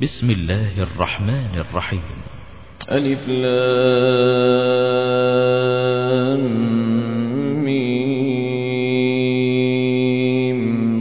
بسم الله الرحمن الرحيم. ألف لام ميم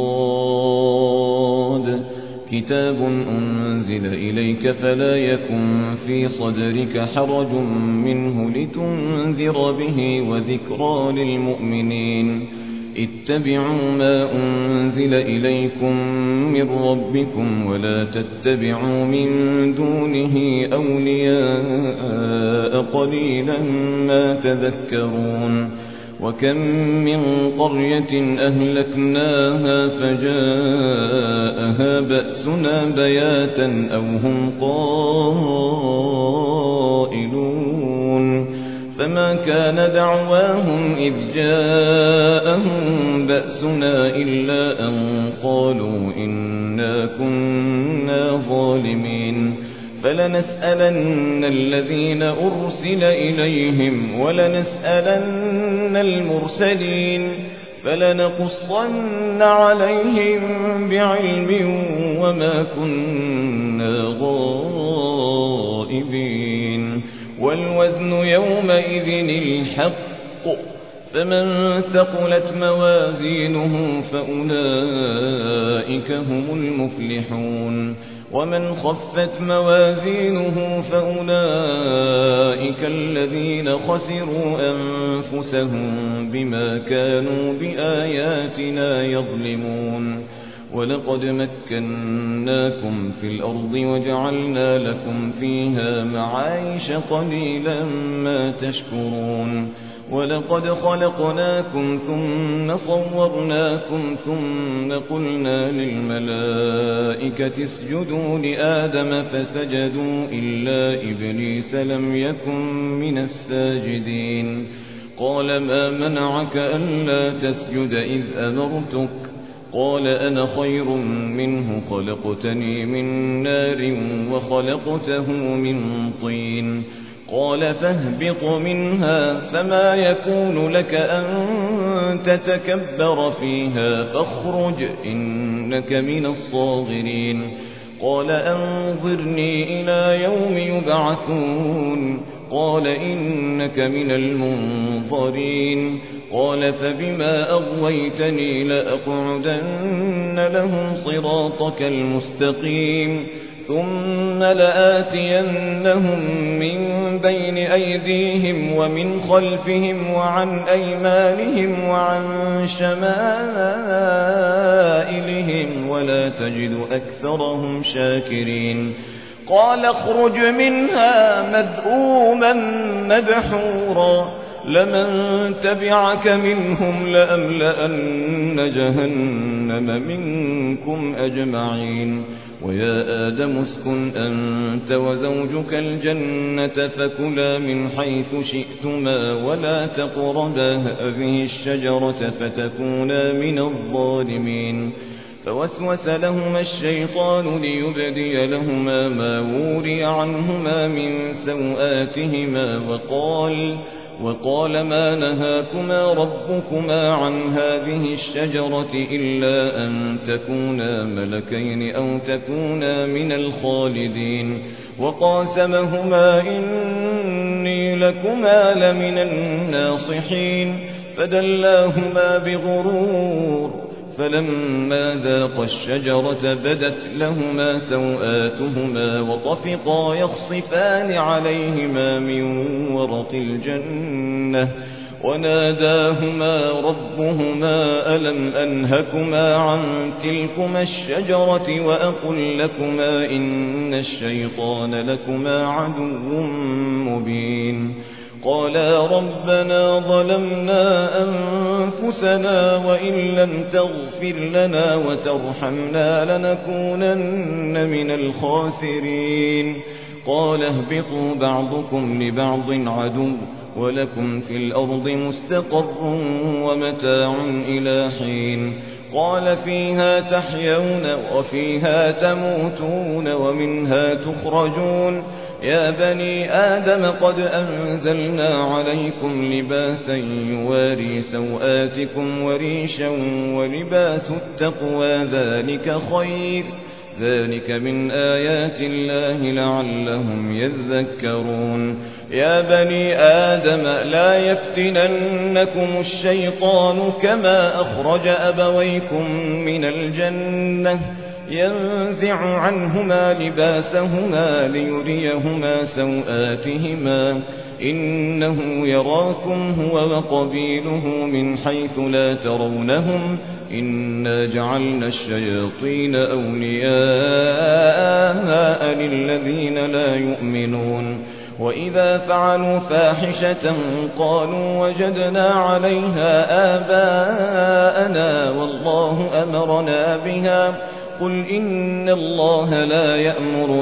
صاد كتاب أنزل إليك فلا يكن في صدرك حرج منه لتنذر به وذكرى للمؤمنين. اتبعوا ما أنزل إليكم من ربكم ولا تتبعوا من دونه أولياء قليلا ما تذكرون. وكم من قرية أهلكناها فجاءها بأسنا بياتا أو هم قائلون. فما كان دعواهم إذ جاءهم بأسنا إلا أن قالوا إنا كنا ظالمين. فلنسألن الذين أرسل إليهم ولنسألن المرسلين فلنقصن عليهم بعلم وما كنا غائبين. والوزن يومئذ الحق فمن ثقلت موازينه فأولئك هم المفلحون. ومن خفت موازينه فأولئك الذين خسروا أنفسهم بما كانوا بآياتنا يظلمون. ولقد مكناكم في الأرض وجعلنا لكم فيها معايش قليلا ما تشكرون. ولقد خلقناكم ثم صورناكم ثم قلنا للملائكة اسجدوا لآدم فسجدوا إلا إبليس لم يكن من الساجدين. قال ما منعك ألا تسجد إذ أمرتك؟ قال أنا خير منه خلقتني من نار وخلقته من طين. قال فاهبط منها فما يكون لك أن تتكبر فيها فاخرج إنك من الصاغرين. قال أنظرني إلى يوم يبعثون. قال إنك من المنظرين. قال فبما أغويتني لأقعدن لهم صراطك المستقيم ثم لآتينهم من بين أيديهم ومن خلفهم وعن أيمانهم وعن شمائلهم ولا تجد أكثرهم شاكرين. قال اخرج منها مذءوما مدحورا لمن تبعك منهم لأملأن جهنم منكم أجمعين. ويا آدم اسكن أنت وزوجك الجنة فكلا من حيث شئتما ولا تقربا هذه الشجرة فتكونا من الظالمين. فوسوس لهما الشيطان ليبدي لهما ما وري عنهما من سوآتهما وقال ما نهاكما ربكما عن هذه الشجرة إلا أن تكونا ملكين أو تكونا من الخالدين. وقاسمهما إني لكما لمن الناصحين فدلاهما بغرور. فلما ذاقا الشجرة بدت لهما سوآتهما وطفقا يخصفان عليهما من ورق الجنة وناداهما ربهما ألم أنهكما عن تلكما الشجرة وأقل لكما إن الشيطان لكما عدو مبين. قالا ربنا ظلمنا أنفسنا وإن لم تغفر لنا وترحمنا لنكونن من الخاسرين. قال اهبطوا بعضكم لبعض عدو ولكم في الأرض مستقر ومتاع إلى حين. قال فيها تحيون وفيها تموتون ومنها تخرجون. يا بني آدم قد أنزلنا عليكم لباسا يواري سوآتكم وريشا ولباس التقوى ذلك من آيات الله لعلهم يذكرون يا بني آدم لا يفتننكم الشيطان كما أخرج أبويكم من الجنة ينزع عنهما لباسهما ليريهما سوآتهما إنه يراكم هو وقبيله من حيث لا ترونهم إنا جعلنا الشياطين أولياء للذين لا يؤمنون وإذا فعلوا فاحشة قالوا وجدنا عليها آباءنا والله أمرنا بها قل إن الله لا يأمر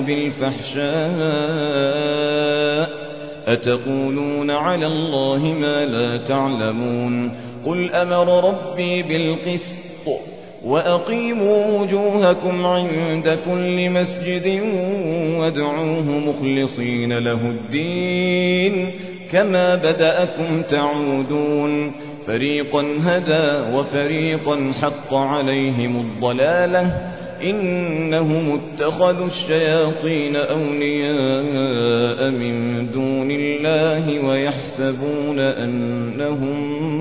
بالفحشاء أتقولون على الله ما لا تعلمون قل أمر ربي بالقسط وأقيموا وجوهكم عند كل مسجد وادعوه مخلصين له الدين كما بدأكم تعودون فريقا هدى وفريقا حق عليهم الضلالة إنهم اتخذوا الشياطين أولياء من دون الله ويحسبون أنهم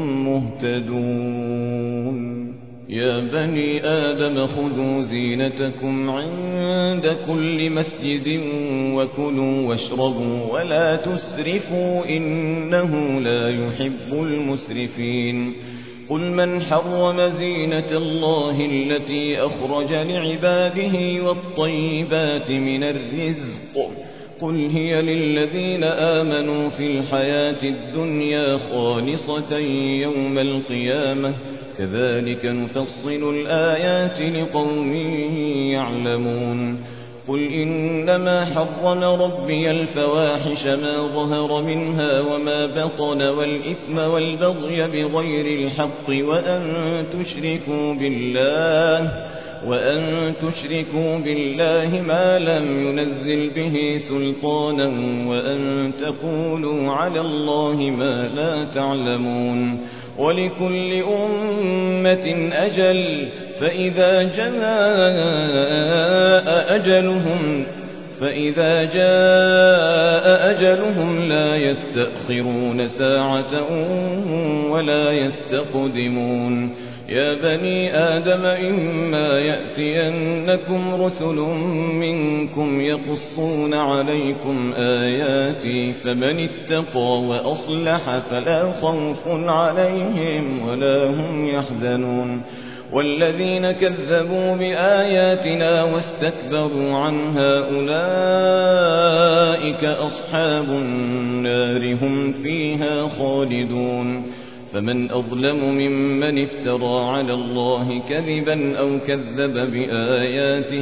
مهتدون يا بني آدم خذوا زينتكم عند كل مسجد وكلوا واشربوا ولا تسرفوا إنه لا يحب المسرفين قل من حرم زينة الله التي أخرج لعباده والطيبات من الرزق قل هي للذين آمنوا في الحياة الدنيا خالصة يوم القيامة كذلك نفصل الآيات لقوم يعلمون قل إنما حرم ربي الفواحش ما ظهر منها وما بطن والإثم والبغي بغير الحق وأن تشركوا بالله ما لم ينزل به سلطانا وأن تقولوا على الله ما لا تعلمون ولكل أمة أجل فإذا جاء أجلهم لا يستأخرون ساعة ولا يستقدمون يا بني آدم إما يأتينكم رسل منكم يقصون عليكم آياتي فمن اتقى وأصلح فلا خوف عليهم ولا هم يحزنون والذين كذبوا بآياتنا واستكبروا عنها أولئك أصحاب النار هم فيها خالدون فمن أظلم ممن افترى على الله كذبا أو كذب بآياته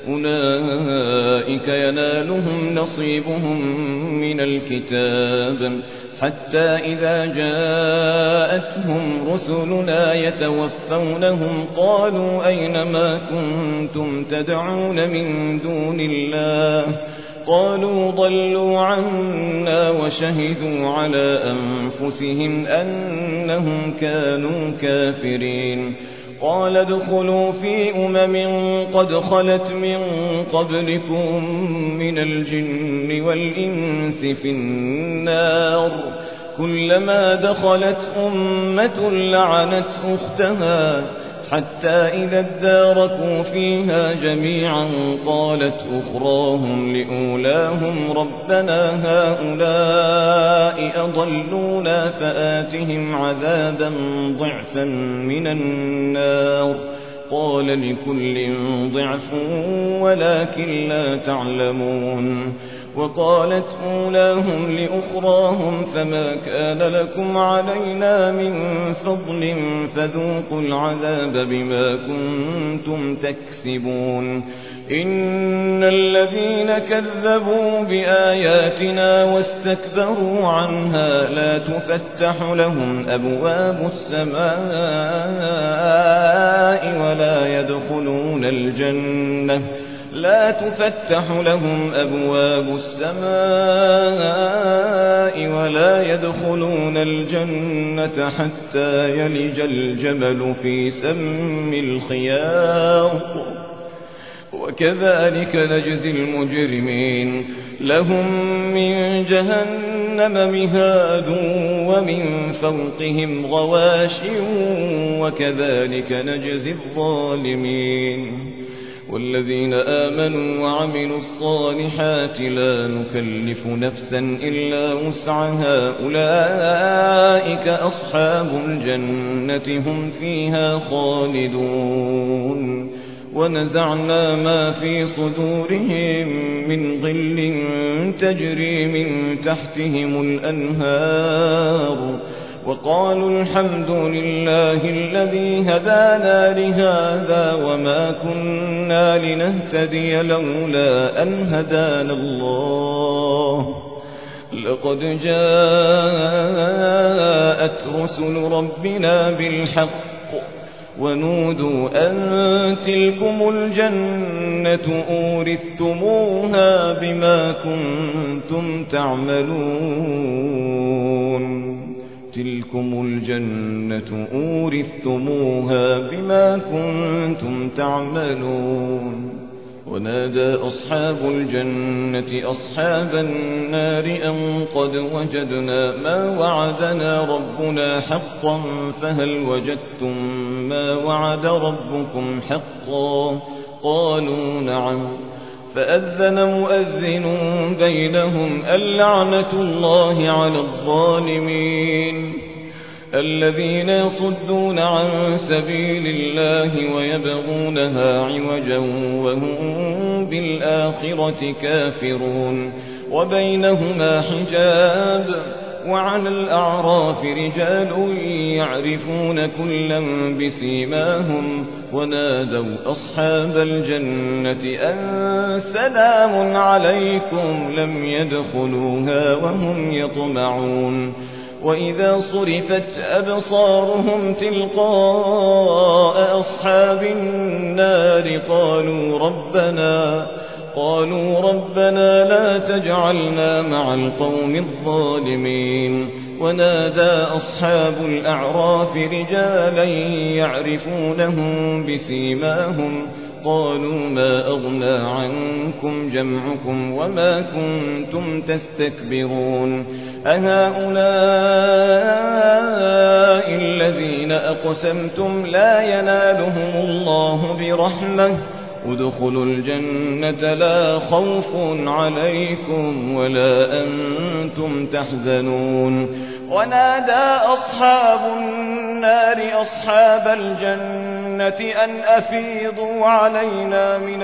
أولئك ينالهم نصيبهم من الكتاب حتى إذا جاءتهم رسلنا يتوفونهم قالوا أين ما كنتم تدعون من دون الله قالوا ضلوا عنا وشهدوا على أنفسهم أنهم كانوا كافرين قال ادخلوا في قد خلت من قبلكم من الجن والإنس في النار كلما دخلت أمة لعنت أختها حتى إذا اداركوا فيها جميعا قالت أخراهم لأولاهم ربنا هؤلاء أضلونا فآتهم عذابا ضعفا من النار قال لكل ضعف ولكن لا تعلمون وقالت أولاهم لأخراهم فما كان لكم علينا من فضل فذوقوا العذاب بما كنتم تكسبون إن الذين كذبوا بآياتنا واستكبروا عنها لا تفتح لهم أبواب السماء لا تفتح لهم أبواب السماء ولا يدخلون الجنة حتى يلج الجمل في سم الخياط وكذلك نجزي المجرمين لهم من جهنم مهاد ومن فوقهم غواش وكذلك نجزي الظالمين والذين آمنوا وعملوا الصالحات لا نكلف نفسا إلا وسعها أولئك أصحاب الجنة هم فيها خالدون ونزعنا ما في صدورهم من غل تجري من تحتهم الأنهار وقالوا الحمد لله الذي هدانا لهذا وما كنا لنهتدي لولا أن هدانا الله لقد جاءت رسل ربنا بالحق ونودوا أن تلكم الجنة أورثتموها بما كنتم تعملون تلكم الجنة أورثتموها بما كنتم تعملون ونادى أصحاب الجنة أصحاب النار أن قد وجدنا ما وعدنا ربنا حقا فهل وجدتم ما وعد ربكم حقا قالوا نعم فأذن مؤذن بينهم اللعنة الله على الظالمين الذين يصدون عن سبيل الله ويبغونها عوجا وهم بالآخرة كافرون وبينهما حجاب وعلى الأعراف رجال يعرفون كلا بسيماهم ونادوا أصحاب الجنة أن سلام عليكم لم يدخلوها وهم يطمعون وإذا صرفت أبصارهم تلقاء أصحاب النار قالوا ربنا لا تجعلنا مع القوم الظالمين ونادى أصحاب الأعراف رجالا يعرفونهم بسيماهم قالوا ما أغنى عنكم جمعكم وما كنتم تستكبرون أهؤلاء الذين أقسمتم لا ينالهم الله برحمة ادخلوا الجنة لا خوف عليكم ولا أنتم تحزنون ونادى أصحاب النار أصحاب الجنة أن أفيضوا علينا من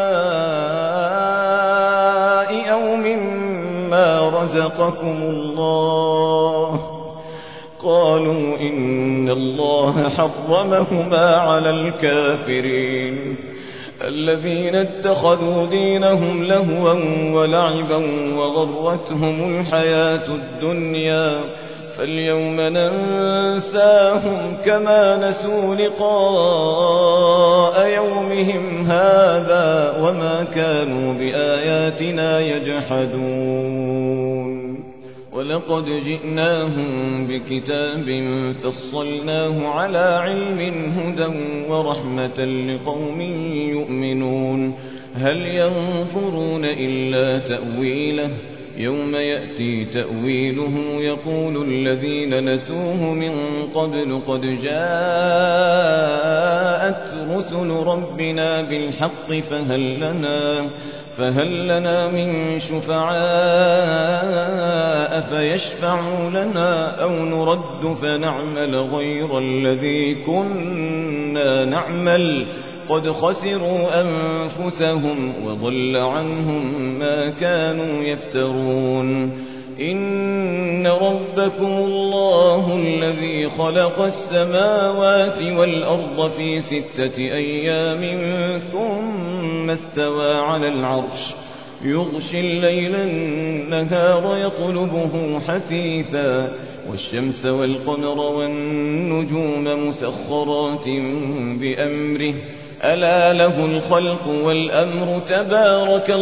الماء أو مما رزقكم الله قالوا إن الله حرمهما على الكافرين الذين اتخذوا دينهم لهوا ولعبا وغرتهم الحياة الدنيا فاليوم ننساهم كما نسوا لقاء يومهم هذا وما كانوا بآياتنا يجحدون ولقد جئناهم بكتاب فصلناه على علم هدى ورحمة لقوم يؤمنون هل ينظرون إلا تأويله يوم يأتي تأويله يقول الذين نسوه من قبل قد جاءت رسل ربنا بالحق فهل لنا من شفعاء فيشفعوا لنا أو نرد فنعمل غير الذي كنا نعمل قد خسروا أنفسهم وضل عنهم ما كانوا يفترون إن ربكم الله الذي خلق السماوات والأرض في 6 أيام ثم استوى على العرش يغشي الليل النهار يطلبه حثيثا والشمس والقمر والنجوم مسخرات بأمره ألا له الخلق والأمر تبارك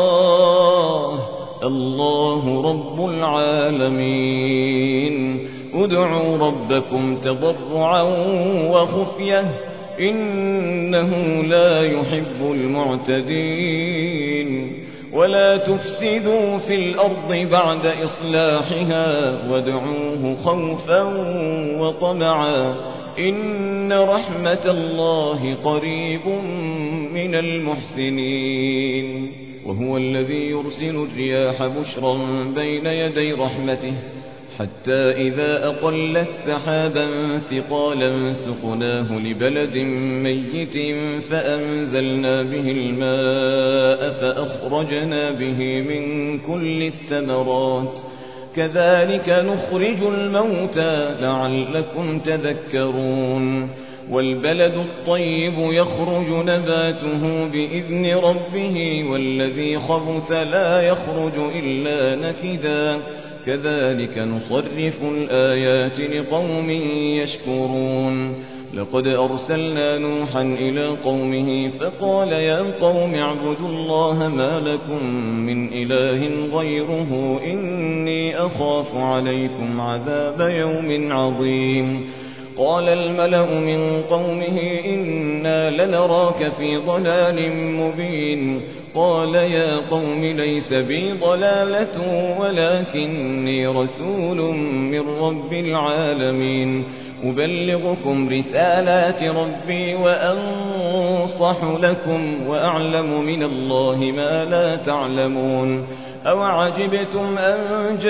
الله رب العالمين ادعوا ربكم تضرعا وخفية إنه لا يحب المعتدين ولا تفسدوا في الأرض بعد إصلاحها وادعوه خوفا وطمعا إن رحمة الله قريب من المحسنين وهو الذي يرسل الرياح بشرا بين يدي رحمته حتى إذا أقلت سحابا ثقالا سقناه لبلد ميت فأنزلنا به الماء فأخرجنا به من كل الثمرات كذلك نخرج الموتى لعلكم تذكرون والبلد الطيب يخرج نباته بإذن ربه والذي خبث لا يخرج إلا نكدا كذلك نصرف الآيات لقوم يشكرون لقد أرسلنا نوحا إلى قومه فقال يا قوم اعبدوا الله ما لكم من إله غيره إني أخاف عليكم عذاب يوم عظيم قال الملأ من قومه إنا لنراك في ضلال مبين قال يا قوم ليس بي ضلالة ولكني رسول من رب العالمين أبلغكم رسالات ربي وأنصح لكم وأعلم من الله ما لا تعلمون أوعجبتم أن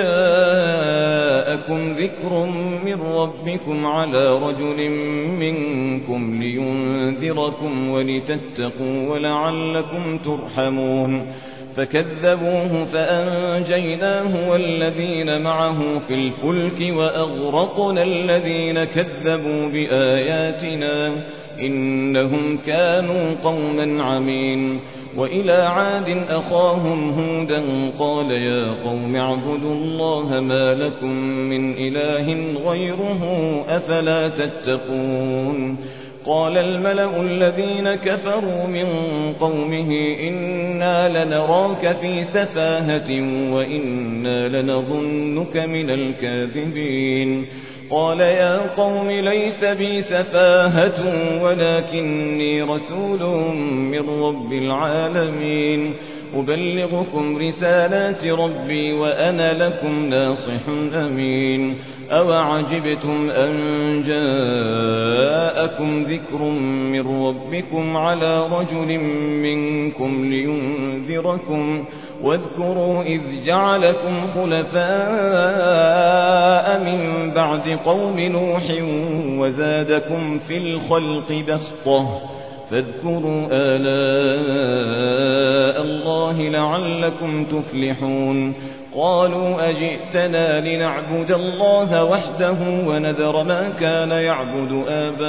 جاءكم ذكر من ربكم على رجل منكم لينذركم ولتتقوا ولعلكم ترحمون فكذبوه فأنجيناه والذين معه في الفلك وأغرقنا الذين كذبوا بآياتنا إنهم كانوا قوما عمين وإلى عاد أخاهم هودا قال يا قوم اعبدوا الله ما لكم من إله غيره أفلا تتقون قال الملأ الذين كفروا من قومه إنا لنراك في سفاهة وإنا لنظنك من الكاذبين قال يا قوم ليس بي سفاهة ولكني رسول من رب العالمين أبلغكم رسالات ربي وأنا لكم ناصح أمين أوعجبتم أن جاءكم ذكر من ربكم على رجل منكم لينذركم واذكروا إذ جعلكم خلفاء من بعد قوم نوح وزادكم في الخلق بسطة فاذكروا آلاء الله لعلكم تفلحون قالوا أجئتنا لنعبد الله وحده ونذر ما كان يعبد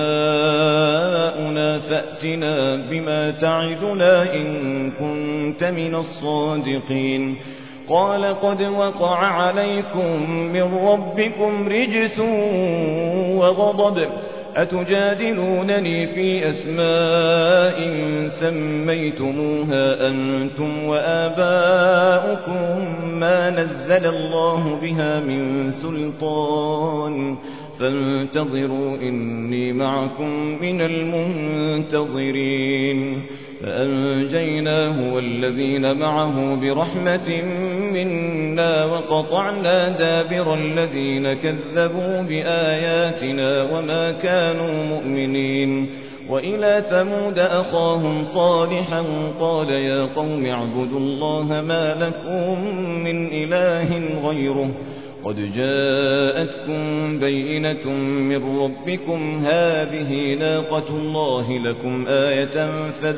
آباؤنا فأتنا بما تعدنا إن كنت من الصادقين قال قد وقع عليكم من ربكم رجس وغضب أتجادلونني في أسماء سميتموها أنتم وآباؤكم ما نزل الله بها من سلطان فانتظروا إني معكم من المنتظرين فأنجيناه والذين معه برحمة منا وقطعنا دابر الذين كذبوا بآياتنا وما كانوا مؤمنين وإلى ثمود أخاهم صالحا قال يا قوم اعبدوا الله ما لكم من إله غيره قد جاءتكم بينة من ربكم هذه ناقة الله لكم آية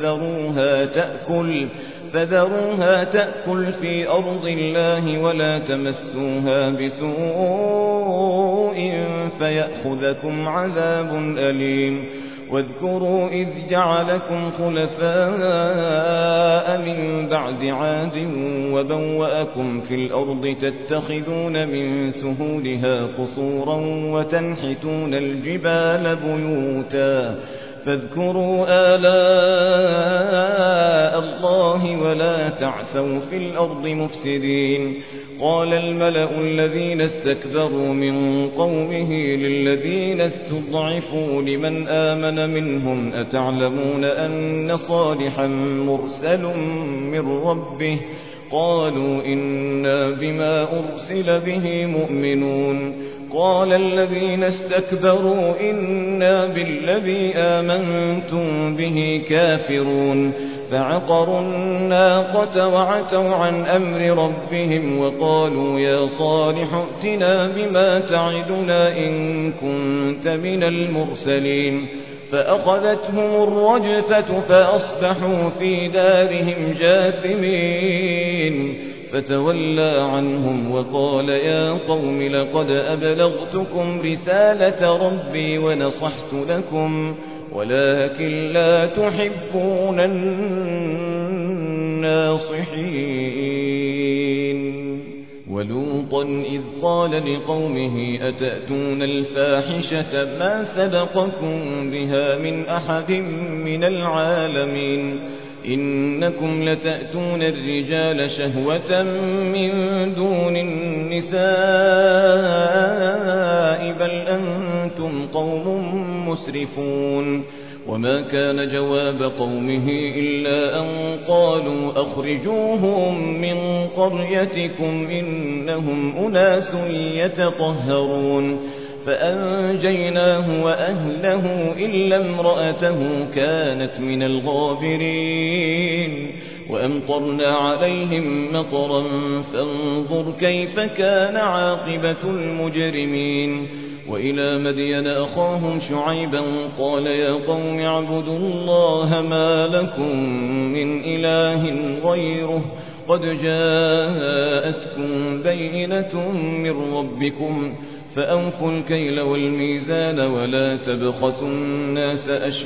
فذروها تأكل في أرض الله ولا تمسوها بسوء فيأخذكم عذاب أليم واذكروا إذ جعلكم خلفاء من بعد عاد وبوأكم في الأرض تتخذون من سهولها قصورا وتنحتون الجبال بيوتا فاذكروا آلاء الله ولا تعثوا في الأرض مفسدين. قال الملأ الذين استكبروا من قومه للذين استضعفوا لمن آمن منهم أتعلمون أن صالحا مرسل من ربه؟ قالوا إنا بما أرسل به مؤمنون. قال الذين استكبروا إنا بالذي آمنتم به كافرون. فعقروا الناقة وعتوا عن أمر ربهم وقالوا يا صالح ائتنا بما تعدنا إن كنت من المرسلين. فأخذتهم الرجفة فأصبحوا في دارهم جاثمين. فتولى عنهم وقال يا قوم لقد أبلغتكم رسالة ربي ونصحت لكم ولكن لا تحبون الناصحين. ولوطا إذ قال لقومه أتأتون الفاحشة ما سبقكم بها من أحد من العالمين إنكم لتأتون الرجال شهوة من دون النساء بل أنتم قوم مسرفون. وما كان جواب قومه إلا أن قالوا أخرجوهم من قريتكم إنهم أناس يتطهرون. فأنجيناه وأهله إلا امرأته كانت من الغابرين. وأمطرنا عليهم مطرا فانظر كيف كان عاقبة المجرمين. وإلى مدين أخاهم شعيبا قال يا قوم اعبدوا الله ما لكم من إله غيره قد جاءتكم بينة من ربكم فأوفوا الكيل والميزان ولا تبخسوا الناس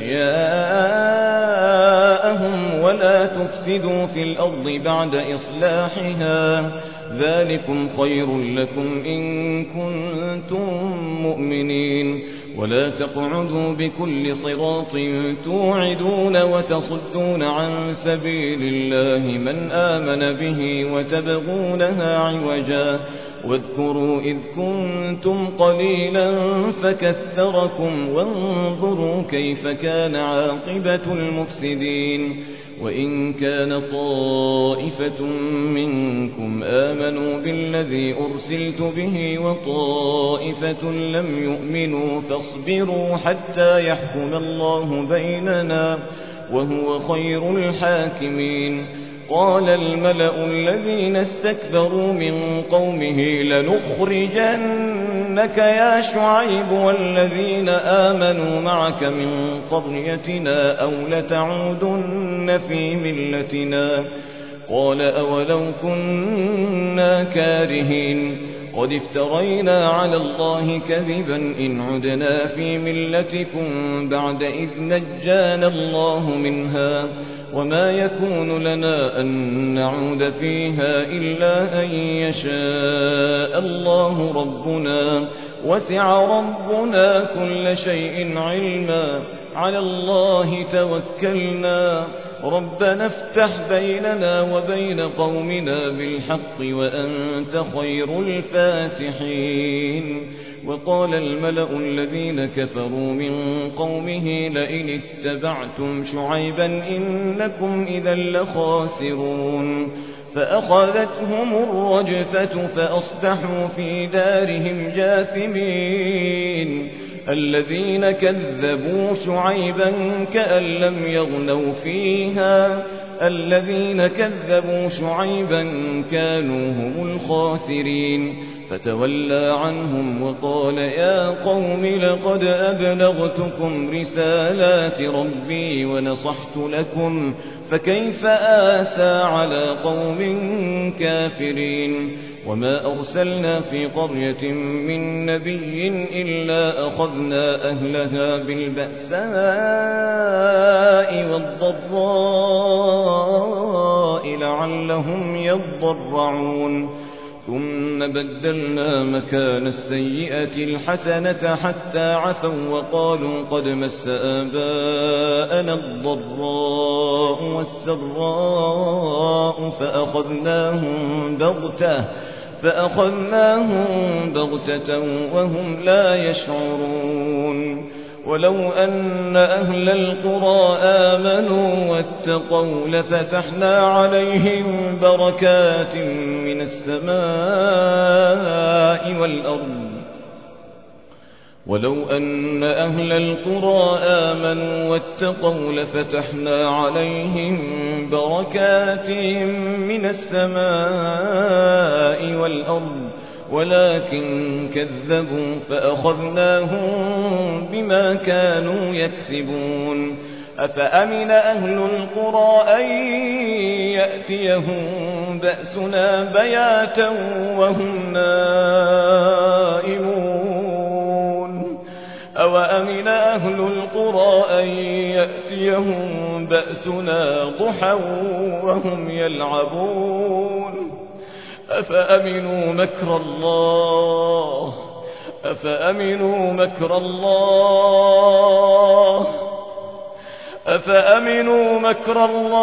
أشياءهم ولا تفسدوا في الأرض بعد إصلاحها ذلكم خير لكم إن كنتم مؤمنين. ولا تقعدوا بكل صراط توعدون وتصدون عن سبيل الله من آمن به وتبغونها عوجا. واذكروا إذ كنتم قليلا فكثركم وانظروا كيف كان عاقبة المفسدين. وإن كان طائفة منكم آمنوا بالذي أرسلت به وطائفة لم يؤمنوا فاصبروا حتى يحكم الله بيننا وهو خير الحاكمين. قال الملأ الذين استكبروا من قومه لنخرجنك يا شعيب والذين آمنوا معك من قريتنا أو لتعودن في ملتنا. قال أولو كنا كارهين قد افترينا على الله كذبا إن عدنا في ملتكم بعد إذ نجانا الله منها وما يكون لنا أن نعود فيها إلا أن يشاء الله ربنا وسع ربنا كل شيء علما على الله توكلنا ربنا افتح بيننا وبين قومنا بالحق وأنت خير الفاتحين. وقال الملأ الذين كفروا من قومه لئن اتبعتم شعيبا إنكم إذا لخاسرون. فأخذتهم الرجفة فأصبحوا في دارهم جاثمين. الذين كذبوا شعيبا كأن لم يغنوا فيها الذين كذبوا شعيبا كانوا هم الخاسرين. فتولى عنهم وقال يا قوم لقد أبلغتكم رسالات ربي ونصحت لكم فكيف آسى على قوم كافرين. وما أرسلنا في قرية من نبي إلا أخذنا أهلها بالبأساء والضراء لعلهم يضرعون. ثم بدلنا مكان السيئة الحسنة حتى عفوا وقالوا قد مس آباءنا الضراء والسراء فأخذناهم بغتة وهم لا يشعرون ولو أن أهل القرى آمنوا واتقوا لفتحنا عليهم بركات من السماء والأرض ولو أن أهل القرى آمنوا واتقوا لفتحنا عليهم بركات من السماء والأرض ولكن كذبوا فأخذناهم بما كانوا يكسبون أفأمن أهل القرى أن يأتيهم بأسنا بياتا وهم نائمون أوأمن أهل القرى أن يأتيهم بأسنا ضحى وهم يلعبون أفأمنوا مكر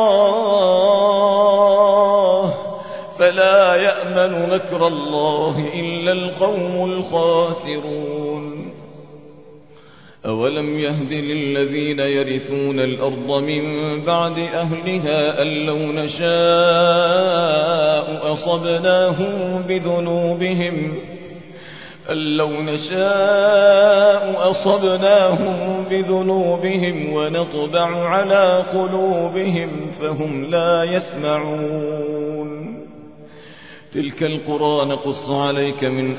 الله فلا يأمن مكر الله إلا القوم الخاسرون أولم يهد للذين يرثون الأرض من بعد أهلها أن لو نشاء أصبناهم بذنوبهم ونطبع على قلوبهم فهم لا يسمعون تلك القرى نقص عليك من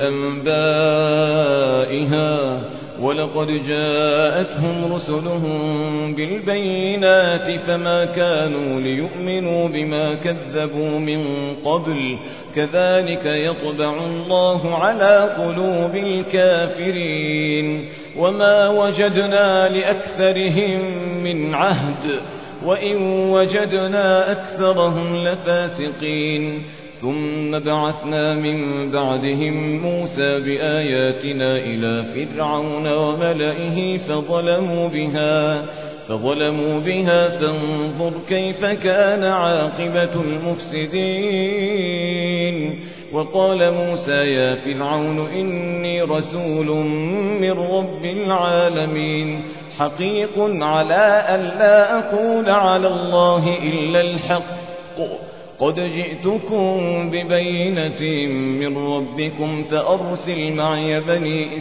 أنبائها ولقد جاءتهم رسلهم بالبينات فما كانوا ليؤمنوا بما كذبوا من قبل كذلك يطبع الله على قلوب الكافرين وما وجدنا لأكثرهم من عهد وإن وجدنا أكثرهم لفاسقين ثم بعثنا من بعدهم موسى بآياتنا إلى فرعون وملئه فظلموا بها فانظر كيف كان عاقبة المفسدين وقال موسى يا فرعون إني رسول من رب العالمين حقيق على ألا أقول على الله إلا الحق قد جئتكم ببينة من ربكم فأرسل معي بني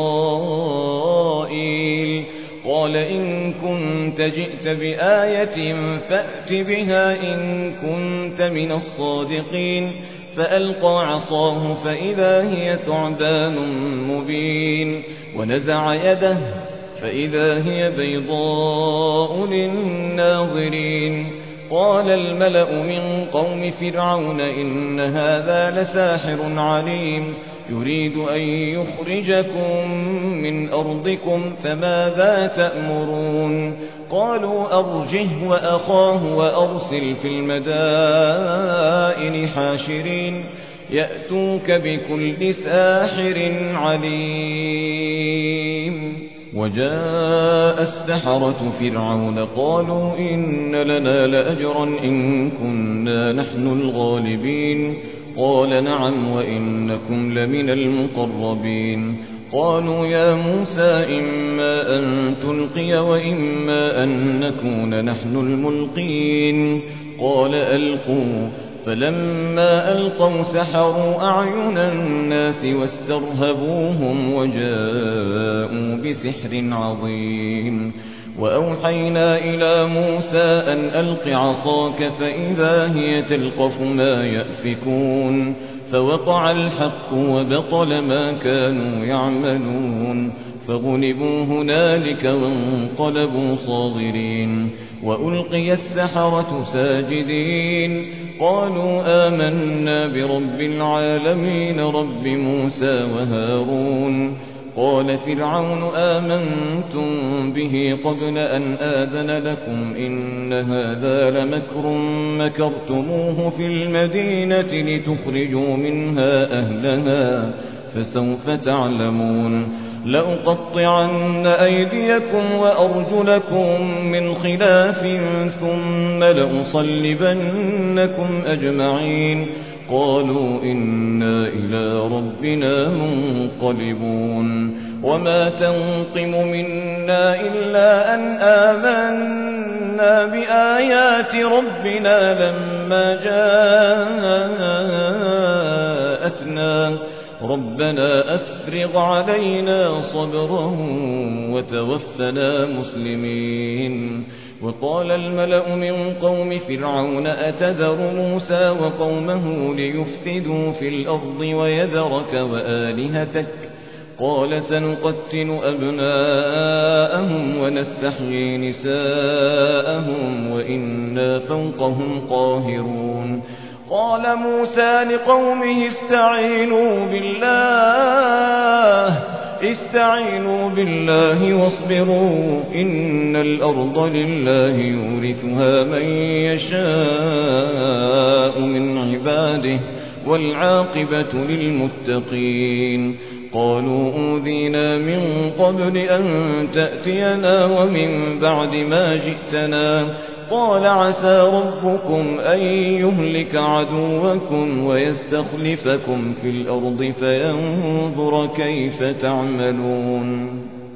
إسرائيل قال إن كنت جئت بآية فأت بها إن كنت من الصادقين فألقى عصاه فإذا هي ثعبان مبين ونزع يده فإذا هي بيضاء للناظرين قال الملأ من قوم فرعون إن هذا لساحر عليم يريد أن يخرجكم من أرضكم فماذا تأمرون قالوا أرجه وأخاه وأرسل في المدائن حاشرين يأتوك بكل ساحر عليم وجاء السحرة فرعون قالوا إن لنا لأجرا إن كنا نحن الغالبين قال نعم وإنكم لمن المقربين قالوا يا موسى إما أن تلقي وإما أن نكون نحن الملقين قال ألقوا فلما ألقوا سحروا أعين الناس واسترهبوهم وجاءوا بسحر عظيم وأوحينا إلى موسى أن ألق عصاك فإذا هي تلقف ما يأفكون فوقع الحق وبطل ما كانوا يعملون فغلبوا هنالك وانقلبوا صاغرين وألقي السحرة ساجدين قالوا آمنا برب العالمين رب موسى وهارون قال فرعون آمنتم به قبل أن آذن لكم إن هذا لمكر مكرتموه في المدينة لتخرجوا منها أهلها فسوف تعلمون لأقطعن أيديكم وأرجلكم من خلاف ثم لأصلبنكم أجمعين قالوا إنا إلى ربنا منقلبون وما تنقم منا إلا أن آمنا بآيات ربنا لما جاءتنا ربنا أفرغ علينا صبرا وتوفنا مسلمين وقال الملأ من قوم فرعون أتذر موسى وقومه ليفسدوا في الأرض ويذرك وآلهتك قال سنقتل أبناءهم ونستحيي نساءهم وإنا فوقهم قاهرون قال موسى لقومه استعينوا بالله واصبروا إن الأرض لله يورثها من يشاء من عباده والعاقبة للمتقين قالوا أوذينا من قبل أن تأتينا ومن بعد ما جئتنا قال عسى ربكم أن يهلك عدوكم ويستخلفكم في الأرض فينظر كيف تعملون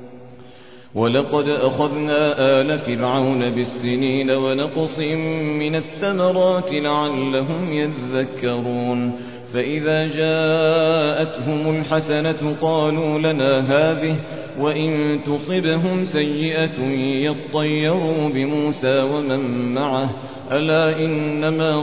ولقد أخذنا آل فرعون بالسنين ونقص من الثمرات لعلهم يذكرون فإذا جاءتهم الحسنة قالوا لنا هذه وإن تصبهم سيئة يطيروا بموسى ومن معه ألا إنما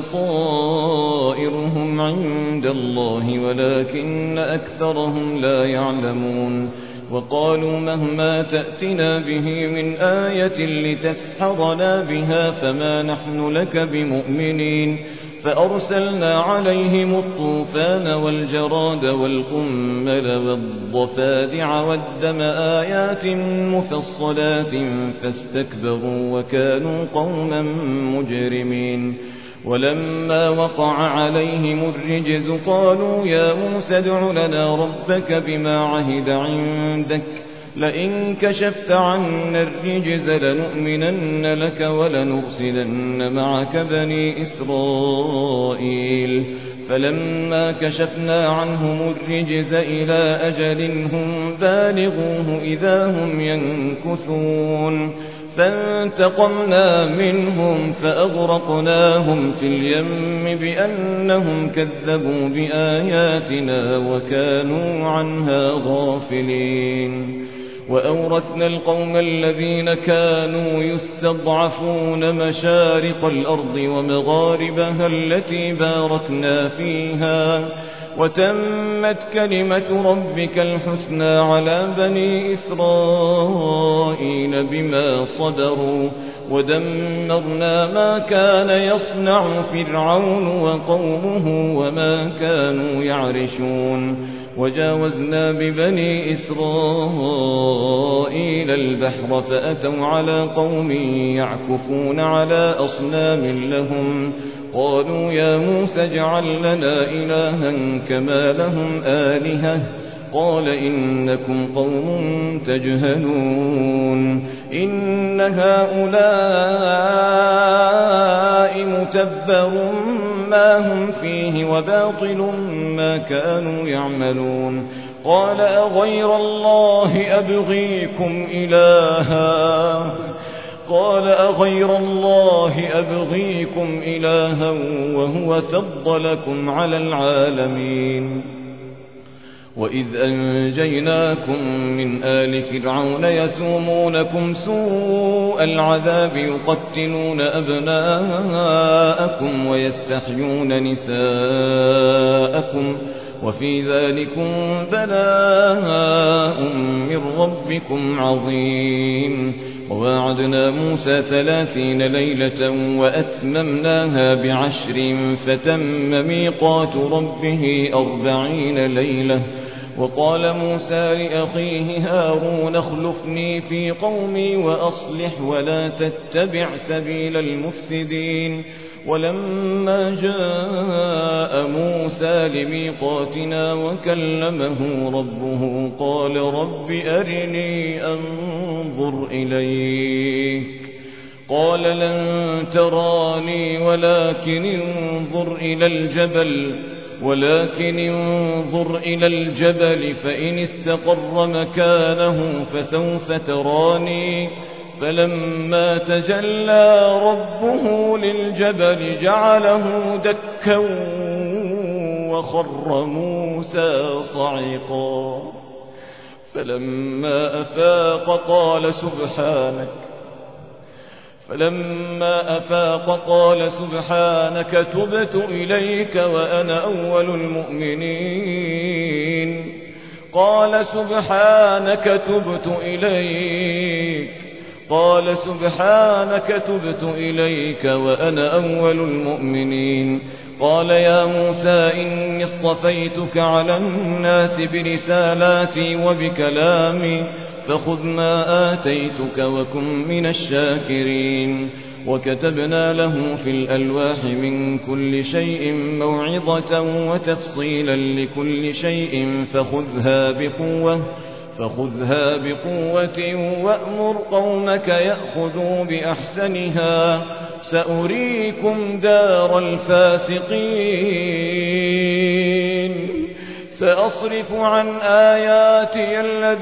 طائرهم عند الله ولكن أكثرهم لا يعلمون وقالوا مهما تأتنا به من آية لتسحرنا بها فما نحن لك بمؤمنين فأرسلنا عليهم الطوفان والجراد والقمل والضفادع والدم آيات مفصلات فاستكبروا وكانوا قوما مجرمين ولما وقع عليهم الرجز قالوا يا موسى ادع لنا ربك بما عهد عندك لئن كشفت عنا الرجز لنؤمنن لك ولنرسلن معك بني إسرائيل فلما كشفنا عنهم الرجز إلى أجل هم بالغوه إذا هم ينكثون فانتقمنا منهم فأغرقناهم في اليم بأنهم كذبوا بآياتنا وكانوا عنها غافلين وأورثنا القوم الذين كانوا يستضعفون مشارق الأرض ومغاربها التي باركنا فيها وتمت كلمة ربك الحسنى على بني إسرائيل بما صبروا ودمرنا ما كان يصنع فرعون وقومه وما كانوا يعرشون وجاوزنا ببني إسرائيل البحر فأتوا على قوم يعكفون على أصنام لهم قالوا يا موسى اجعل لنا إلها كما لهم آلهة قال إنكم قوم تجهلون إن هؤلاء متبر ما هم فيه وباطل ما كانوا يعملون قال أغير الله أبغيكم إلها وهو فضلكم على العالمين وإذ أنجيناكم من آل فرعون يسومونكم سوء العذاب يقتلون أبناءكم ويستحيون نساءكم وفي ذلكم بلاء من ربكم عظيم وواعدنا موسى 30 ليلة وأتممناها ب10 فتم ميقات ربه 40 ليلة وقال موسى لأخيه هارون اخلفني في قومي وأصلح ولا تتبع سبيل المفسدين. ولما جاء موسى لميقاتنا وكلمه ربه قال رب أرني أنظر إليك قال لن تراني ولكن انظر إلى الجبل فإن استقر مكانه فسوف تراني. فلما تجلى ربه للجبل جعله دكا وخر موسى صعقا. فلما أفاق قال سبحانك تبت إليك وأنا أول المؤمنين. قال سبحانك تبت إليك وأنا أول المؤمنين. قال يا موسى إني اصطفيتك على الناس برسالاتي وبكلامي فخذ ما آتيتك وكن من الشاكرين. وكتبنا له في الألواح من كل شيء موعظة وتفصيلا لكل شيء فخذها بقوة وأمر قومك يأخذوا بأحسنها سأريكم دار الفاسقين. سأصرف عن آياتي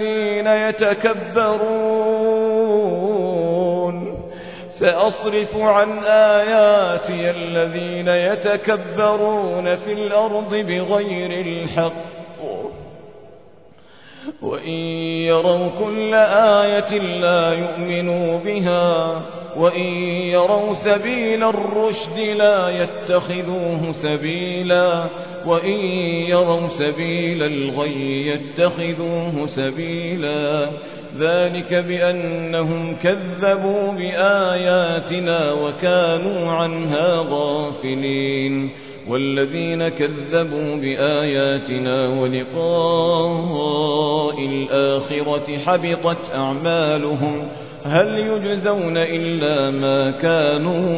الذين يتكبرون في الأرض بغير الحق وإن يروا كل آية لا يؤمنوا بها وإن يروا سبيل الرشد لا يتخذوه سبيلا وإن يروا سبيل الغي يتخذوه سبيلا. ذلك بأنهم كذبوا بآياتنا وكانوا عنها غافلين. والذين كذبوا بآياتنا ولقاء الآخرة حبطت أعمالهم هل يجزون إلا ما كانوا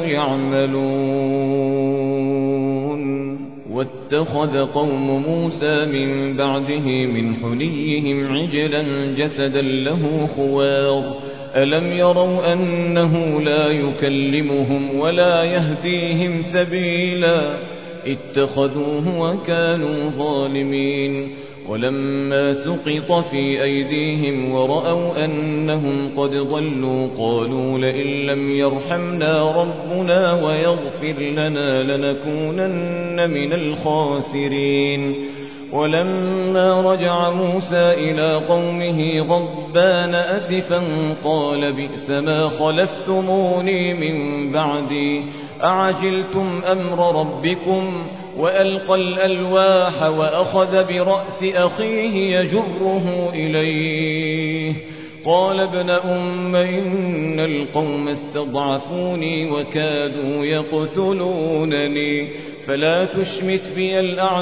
يعملون. واتخذ قوم موسى من بعده من حليهم عجلا جسدا له خوار ألم يروا أنه لا يكلمهم ولا يهديهم سبيلا اتخذوه وكانوا ظالمين. ولما سقط في أيديهم ورأوا أنهم قد ضلوا قالوا لئن لم يرحمنا ربنا ويغفر لنا لنكونن من الخاسرين. ولما رجع موسى إلى قومه غضبان أسفا قال بئس ما خلفتموني من بعدي أعجلتم أمر ربكم وألقى الألواح وأخذ برأس أخيه يجره إليه قال ابن أم إن القوم استضعفوني وكادوا يقتلونني فلا تشمت بي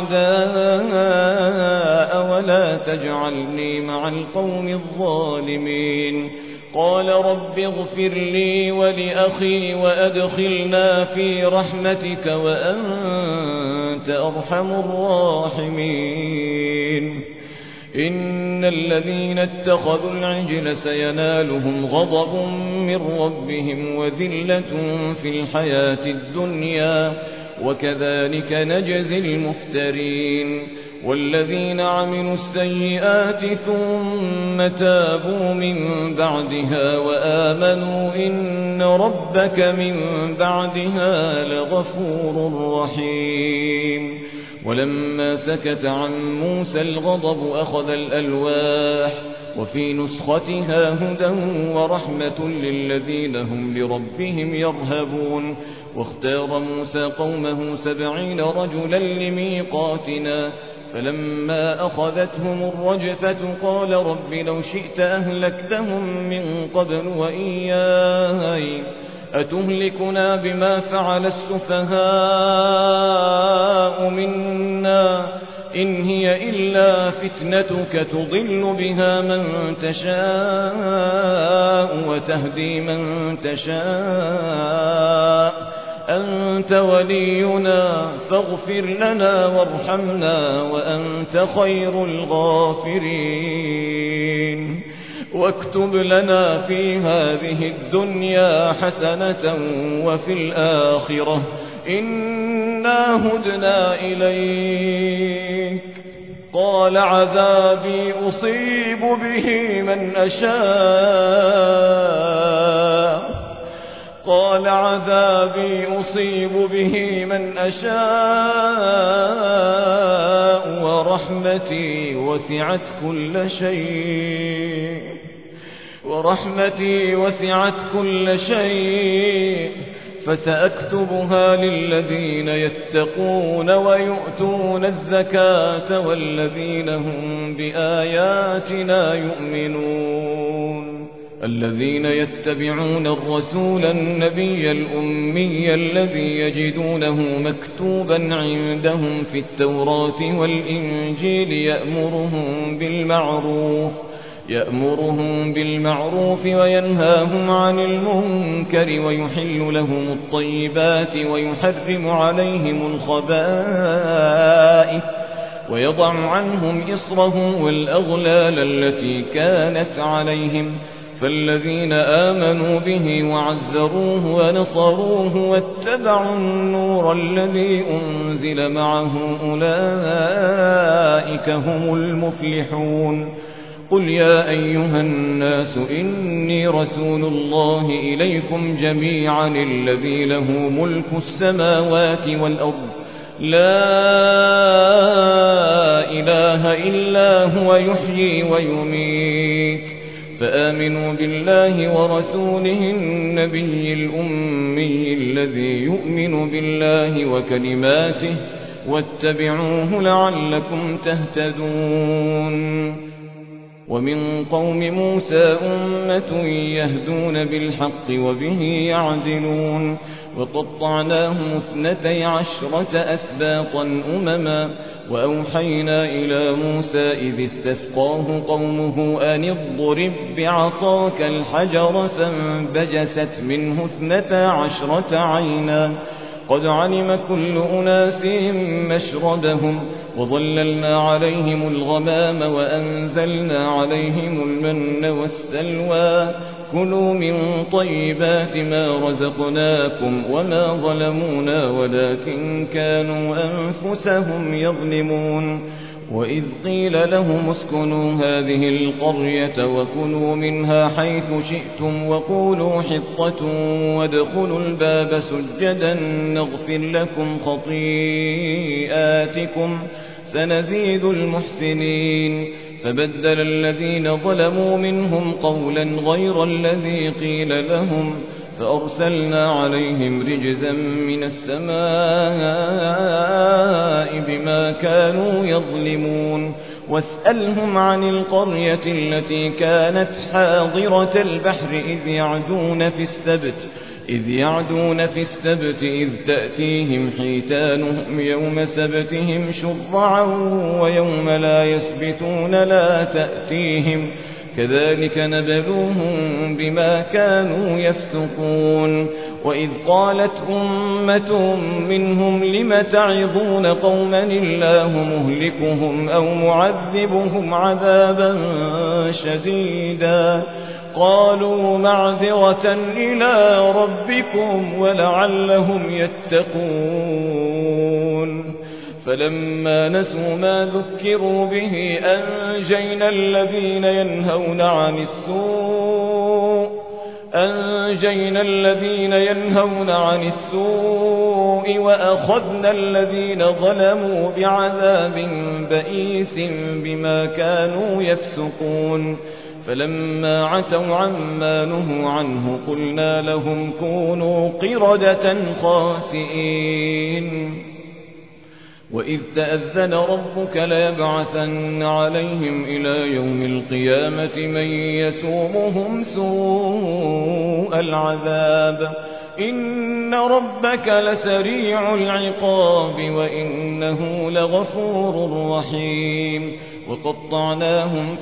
الأعداء ولا تجعلني مع القوم الظالمين. قال رب اغفر لي ولأخي وأدخلنا في رحمتك وأنت أرحم الراحمين. إن الذين اتخذوا العجل سينالهم غضب من ربهم وذلة في الحياة الدنيا وكذلك نجزي المفترين. والذين عملوا السيئات ثم تابوا من بعدها وآمنوا إن ربك من بعدها لغفور رحيم. ولما سكت عن موسى الغضب أخذ الألواح وفي نسختها هدى ورحمة للذين هم لربهم يرهبون. واختار موسى قومه 70 رجلا لميقاتنا فلما أخذتهم الرجفة قال رب لو شئت أهلكتهم من قبل وإياي أتهلكنا بما فعل السفهاء منا إن هي إلا فتنتك تضل بها من تشاء وتهدي من تشاء أنت ولينا فاغفر لنا وارحمنا وأنت خير الغافرين واكتب لنا في هذه الدنيا حسنة وفي الآخرة إنا هدنا إليك قال عذابي أصيب به من أشاء قال عذابي أصيب به من أشاء ورحمتي وسعت كل شيء فسأكتبها للذين يتقون ويؤتون الزكاة والذين هم بآياتنا يؤمنون الذين يتبعون الرسول النبي الأمي الذي يجدونه مكتوبا عندهم في التوراة والإنجيل يأمرهم بالمعروف وينهاهم عن المنكر ويحل لهم الطيبات ويحرم عليهم الخبائث ويضع عنهم إصرهم والأغلال التي كانت عليهم فالذين آمنوا به وعزروه ونصروه واتبعوا النور الذي أنزل معه أولئك هم المفلحون قل يا أيها الناس إني رسول الله إليكم جميعا الذي له ملك السماوات والأرض لا إله إلا هو يحيي ويميت فآمنوا بالله ورسوله النبي الأمي الذي يؤمن بالله وكلماته واتبعوه لعلكم تهتدون ومن قوم موسى أمة يهدون بالحق وبه يعدلون وقطعناهم 12 أسباطا أمما وأوحينا إلى موسى إذ استسقاه قومه أن اضرب بعصاك الحجر فانبجست منه 12 عينا قد علم كل أناس مشربهم وظللنا عليهم الغمام وأنزلنا عليهم المن والسلوى كلوا من طيبات ما رزقناكم وما ظلمونا ولكن كانوا أنفسهم يظلمون وإذ قيل لهم اسكنوا هذه القرية وكلوا منها حيث شئتم وقولوا حطة وادخلوا الباب سجدا نغفر لكم خطيئاتكم سنزيد المحسنين فبدل الذين ظلموا منهم قولا غير الذي قيل لهم فأرسلنا عليهم رجزا من السماء بما كانوا يظلمون واسألهم عن القرية التي كانت حاضرة البحر إذ يعدون في السبت إذ تأتيهم حيتانهم يوم سبتهم شرعا ويوم لا يسبتون لا تأتيهم كذلك نبلوهم بما كانوا يفسقون وإذ قالت أمة منهم لم تعظون قوما الله مهلكهم أو معذبهم عذابا شديدا قالوا معذرة إلى ربكم ولعلهم يتقون فلما نسوا ما ذكروا به أنجينا الذين ينهون عن السوء وأخذنا الذين ظلموا بعذاب بئيس بما كانوا يفسقون فلما عتوا عما نهوا عنه قلنا لهم كونوا قردة خاسئين وإذ تأذن ربك ليبعثن عليهم إلى يوم القيامة من يسومهم سوء العذاب إن ربك لسريع العقاب وإنه لغفور رحيم وقطعناهم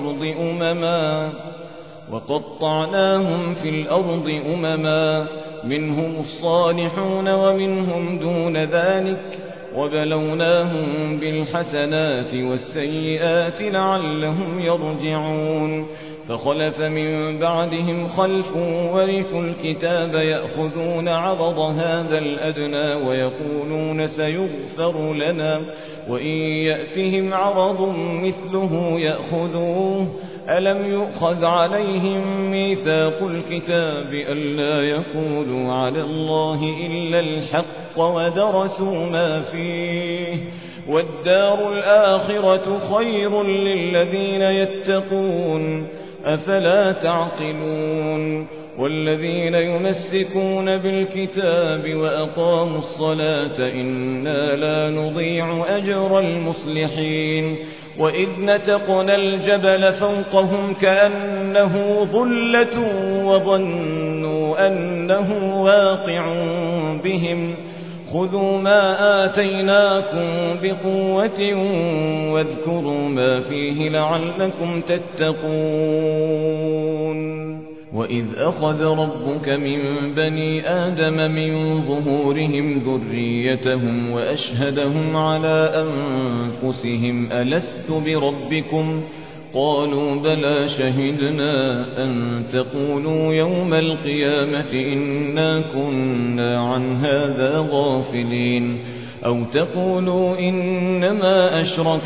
في الأرض أمما منهم الصالحون ومنهم دون ذلك وبلوناهم بالحسنات والسيئات لعلهم يرجعون فخلف من بعدهم خلف ورثوا الكتاب يأخذون عرض هذا الأدنى ويقولون سيغفر لنا وإن يأتهم عرض مثله يأخذوه ألم يؤخذ عليهم ميثاق الكتاب ألا يقولوا على الله إلا الحق ودرسوا ما فيه والدار الآخرة خير للذين يتقون أفلا تعقلون والذين يمسكون بالكتاب وأقاموا الصلاة إنا لا نضيع أجر المصلحين وإذ نتقنا الجبل فوقهم كأنه ظلة وظنوا أنه واقع بهم خذوا ما آتيناكم بقوة واذكروا ما فيه لعلكم تتقون وإذ أخذ ربك من بني آدم من ظهورهم ذريتهم وأشهدهم على أنفسهم ألست بربكم قالوا بلى شهدنا أن تقولوا يوم القيامة إنا كنا عن هذا غافلين أو تقولوا إنما أشرك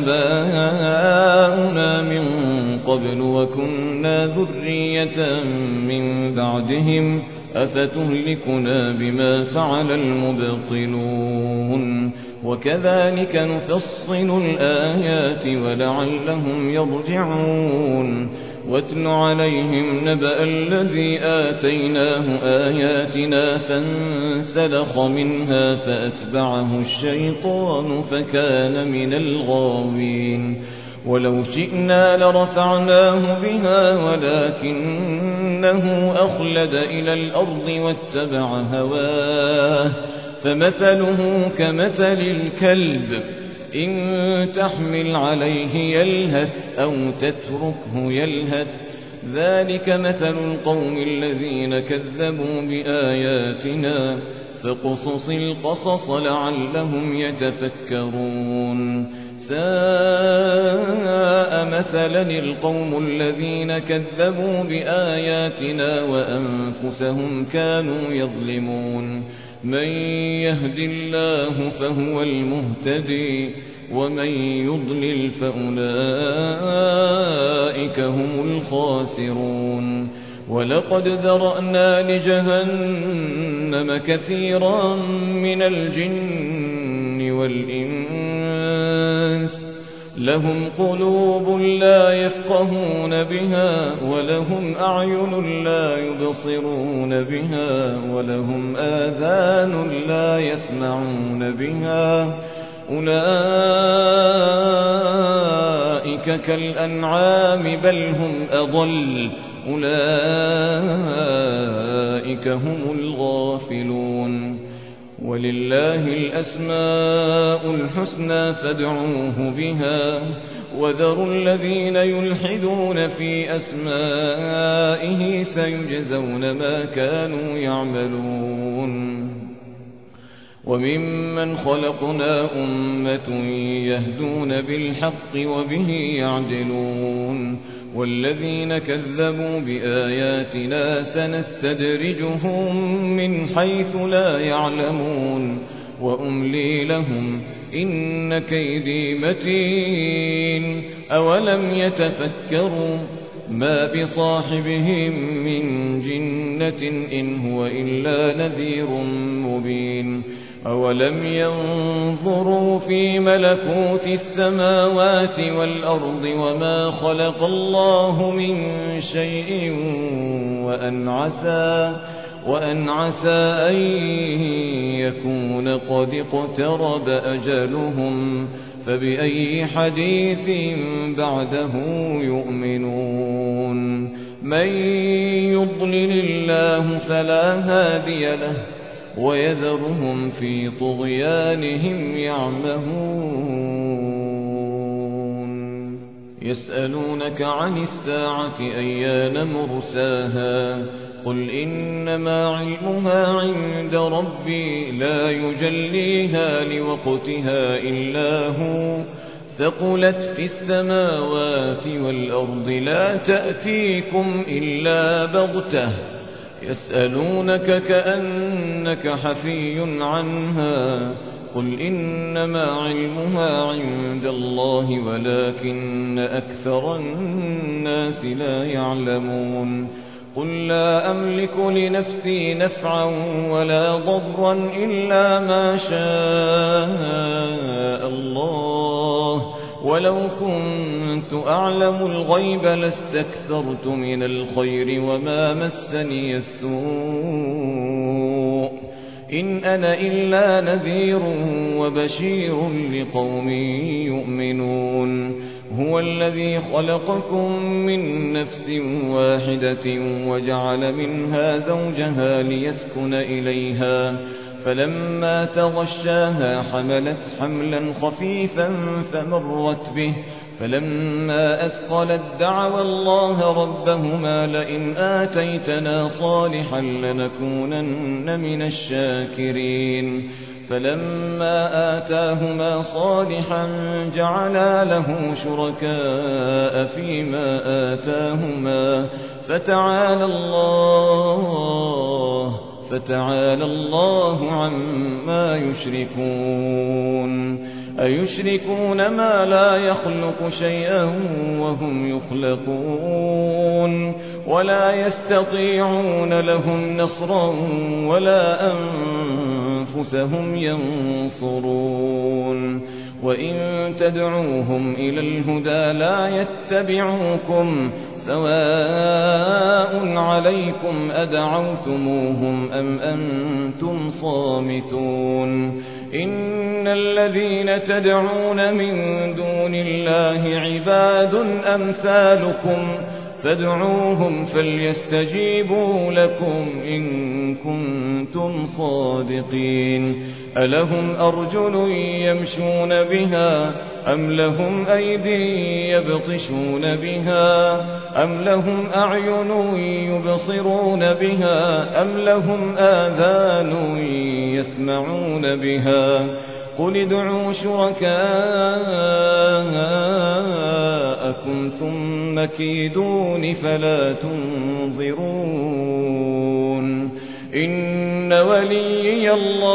آباؤنا من قبل وكنا ذرية من بعدهم أفتهلكنا بما فعل المبطلون وكذلك نفصل الآيات ولعلهم يرجعون واتل عليهم نبأ الذي آتيناه آياتنا فانسلخ منها فأتبعه الشيطان فكان من الغاوين ولو شئنا لرفعناه بها ولكنه أخلد إلى الأرض واتبع هواه فمثله كمثل الكلب إن تحمل عليه يلهث أو تتركه يلهث ذلك مثل القوم الذين كذبوا بآياتنا فاقصص القصص لعلهم يتفكرون ساء مثلا القوم الذين كذبوا بآياتنا وأنفسهم كانوا يظلمون من يهد الله فهو المهتدي ومن يضلل فأولئك هم الخاسرون ولقد ذرأنا لجهنم كثيرا من الجن والإنس لهم قلوب لا يفقهون بها ولهم أعين لا يبصرون بها ولهم آذان لا يسمعون بها أولئك كالأنعام بل هم أضل أولئك هم الغافلون ولله الأسماء الحسنى فادعوه بها وذروا الذين يلحدون في أسمائه سيجزون ما كانوا يعملون وممن خلقنا أمة يهدون بالحق وبه يعدلون والذين كذبوا بآياتنا سنستدرجهم من حيث لا يعلمون وأملي لهم إن كيدي متين أولم يتفكروا ما بصاحبهم من جنة إن هو إلا نذير مبين أولم ينظروا في ملكوت السماوات والأرض وما خلق الله من شيء وأن عسى أن يكون قد اقترب أجلهم فبأي حديث بعده يؤمنون من يضلل الله فلا هادي له ويذرهم في طغيانهم يعمهون يسألونك عن الساعة أيان مرساها قل إنما علمها عند ربي لا يجليها لوقتها إلا هو ثقلت في السماوات والأرض لا تأتيكم إلا بغتة يسألونك كأنك حفي عنها قل إنما علمها عند الله ولكن أكثر الناس لا يعلمون قل لا أملك لنفسي نفعا ولا ضرا إلا ما شاء الله ولو كنت أعلم الغيب لاستكثرت من الخير وما مسني السوء إن أنا إلا نذير وبشير لقوم يؤمنون هو الذي خلقكم من نفس واحدة وجعل منها زوجها ليسكن إليها فلما تغشاها حملت حملا خفيفا فمرت به فلما أثقلت دعوا الله ربهما لئن آتيتنا صالحا لنكونن من الشاكرين فلما آتاهما صالحا جعلا له شركاء فيما آتاهما فتعالى الله عما يشركون أيشركون ما لا يخلق شيئا وهم يخلقون ولا يستطيعون لهم نصرا ولا أنفسهم ينصرون وإن تدعوهم إلى الهدى لا يتبعوكم سواء عليكم أدعوتموهم أم أنتم صامتون إن الذين تدعون من دون الله عباد أمثالكم فادعوهم فليستجيبوا لكم إن كنتم صادقين ألهم أرجل يمشون بها أم لهم أيدي يبطشون بها أم لهم أعين يبصرون بها أم لهم آذان يسمعون بها قل ادعوا شركاءكم ثم كيدون فلا تنظرون إن وليي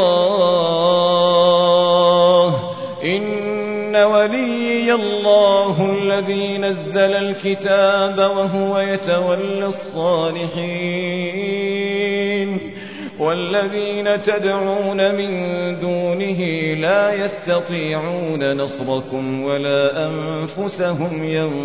الله الذي نزل الكتاب وهو يتولى الصالحين والذين تدعون من دونه لا يستطيعون نصركم ولا أنفسهم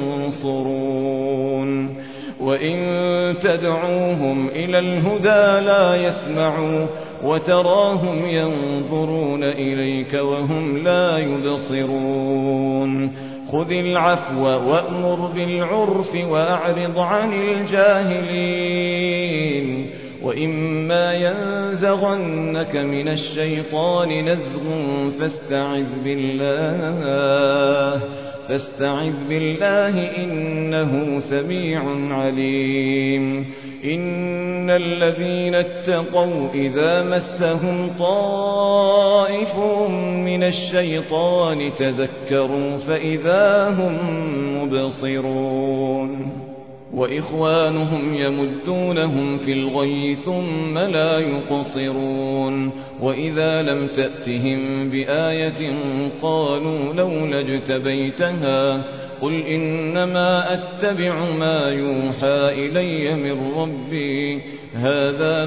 ينصرون وإن تدعوهم إلى الهدى لا يسمعوا وتراهم ينظرون إليك وهم لا يبصرون خذ العفو وأمر بالعرف وأعرض عن الجاهلين وإما ينزغنك من الشيطان نزغ فاستعذ بالله إنه سميع عليم إن الذين اتقوا إذا مسهم طائف من الشيطان تذكروا فإذا هم مبصرون وإخوانهم يمدونهم في الغي ثم لا يقصرون وإذا لم تأتهم بآية قالوا لولا اجتبيتها قل إنما أتبع ما يوحى إلي من ربي هذا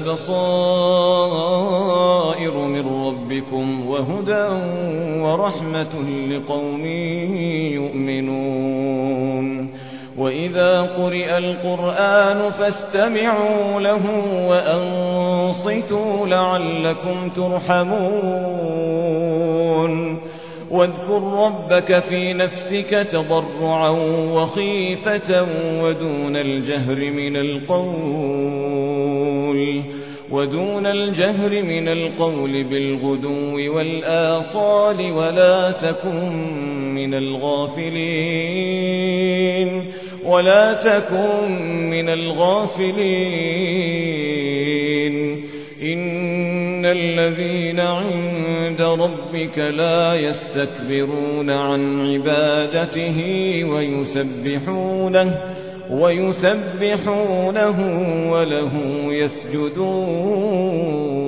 بصائر من ربكم وهدى ورحمة لقوم يؤمنون وإذا قرئ القرآن فاستمعوا له وأنصتوا لعلكم ترحمون واذكر ربك في نفسك تضرعا وخيفة ودون الجهر من القول بالغدو والآصال ولا تكن من الغافلين إن الذين عند ربك لا يستكبرون عن عبادته ويسبحونه وله يسجدون